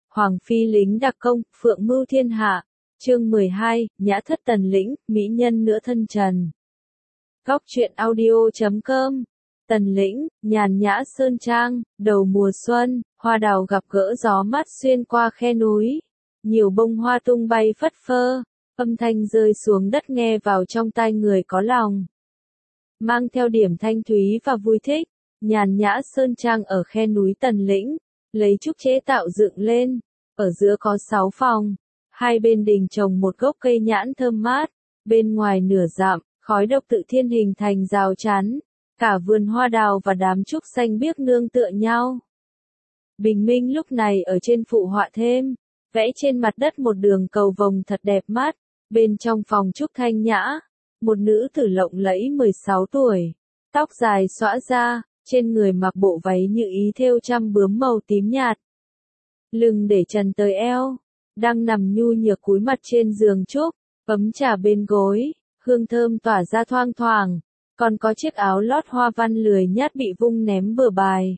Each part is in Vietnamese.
Hoàng phi lính đặc công, phượng mưu thiên hạ. Chương 12, Nhã thất tần lĩnh, mỹ nhân nửa thân trần. Góc truyện audio.com. Tần lĩnh, nhàn nhã sơn trang, đầu mùa xuân, hoa đào gặp gỡ gió mát xuyên qua khe núi. Nhiều bông hoa tung bay phất phơ, âm thanh rơi xuống đất nghe vào trong tai người có lòng. Mang theo điểm thanh thúy và vui thích, nhàn nhã sơn trang ở khe núi Tần lĩnh, lấy trúc chế tạo dựng lên. Ở giữa có 6 phòng, hai bên đình trồng một gốc cây nhãn thơm mát, bên ngoài nửa dặm, khói độc tự thiên hình thành rào chắn, cả vườn hoa đào và đám trúc xanh biếc nương tựa nhau. Bình minh lúc này ở trên phụ họa thêm, vẽ trên mặt đất một đường cầu vồng thật đẹp mắt, bên trong phòng trúc thanh nhã, một nữ tử lộng lẫy 16 tuổi, tóc dài xõa ra, trên người mặc bộ váy như ý thêu trăm bướm màu tím nhạt. Lưng để trần tới eo, đang nằm nhu nhược cúi mặt trên giường trúc, ấm trà bên gối, hương thơm tỏa ra thoang thoảng, còn có chiếc áo lót hoa văn lười nhác bị vung ném bừa bãi.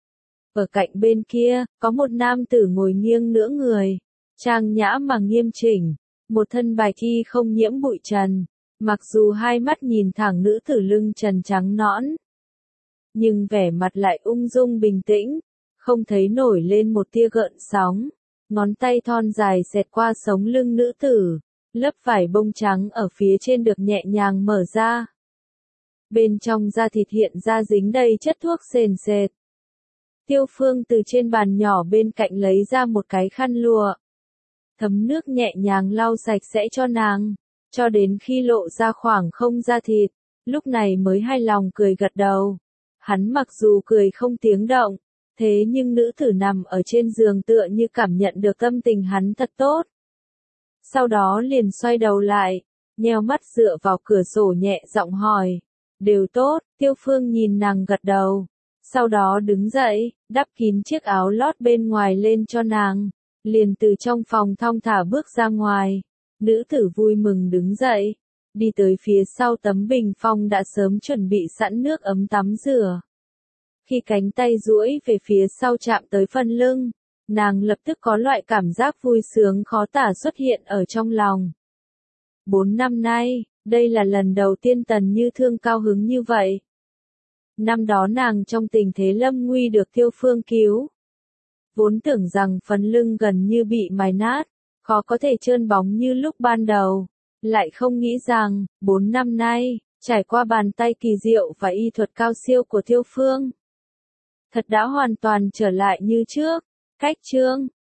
Ở cạnh bên kia, có một nam tử ngồi nghiêng nửa người, trang nhã mà nghiêm chỉnh, một thân bạch y không nhiễm bụi trần, mặc dù hai mắt nhìn thẳng nữ tử lưng trần trắng nõn, nhưng vẻ mặt lại ung dung bình tĩnh, không thấy nổi lên một tia gợn sóng. Ngón tay thon dài xẹt qua sống lưng nữ tử, lớp vải bông trắng ở phía trên được nhẹ nhàng mở ra. Bên trong da thịt hiện ra dính đầy chất thuốc sền sệt. Tiêu Phương từ trên bàn nhỏ bên cạnh lấy ra một cái khăn lụa, thấm nước nhẹ nhàng lau sạch sẽ cho nàng, cho đến khi lộ ra khoảng không da thịt, lúc này mới hài lòng cười gật đầu. Hắn mặc dù cười không tiếng động, thế nhưng nữ tử nằm ở trên giường tựa như cảm nhận được tâm tình hắn thật tốt. Sau đó liền xoay đầu lại, nheo mắt dựa vào cửa sổ nhẹ giọng hỏi. Đều tốt, Tiêu Phương nhìn nàng gật đầu. Sau đó đứng dậy, đắp kín chiếc áo lót bên ngoài lên cho nàng. Liền từ trong phòng thong thả bước ra ngoài. Nữ tử vui mừng đứng dậy, đi tới phía sau tấm bình phong đã sớm chuẩn bị sẵn nước ấm tắm rửa. Khi cánh tay duỗi về phía sau chạm tới phần lưng, nàng lập tức có loại cảm giác vui sướng khó tả xuất hiện ở trong lòng. 4 năm nay, đây là lần đầu tiên Tần Như Thương cao hứng như vậy. Năm đó nàng trong tình thế lâm nguy được Tiêu Phương cứu. Vốn tưởng rằng phần lưng gần như bị mài nát, khó có thể trơn bóng như lúc ban đầu. Lại không nghĩ rằng, 4 năm nay, trải qua bàn tay kỳ diệu và y thuật cao siêu của Tiêu Phương, thật đã hoàn toàn trở lại như trước. Cách chương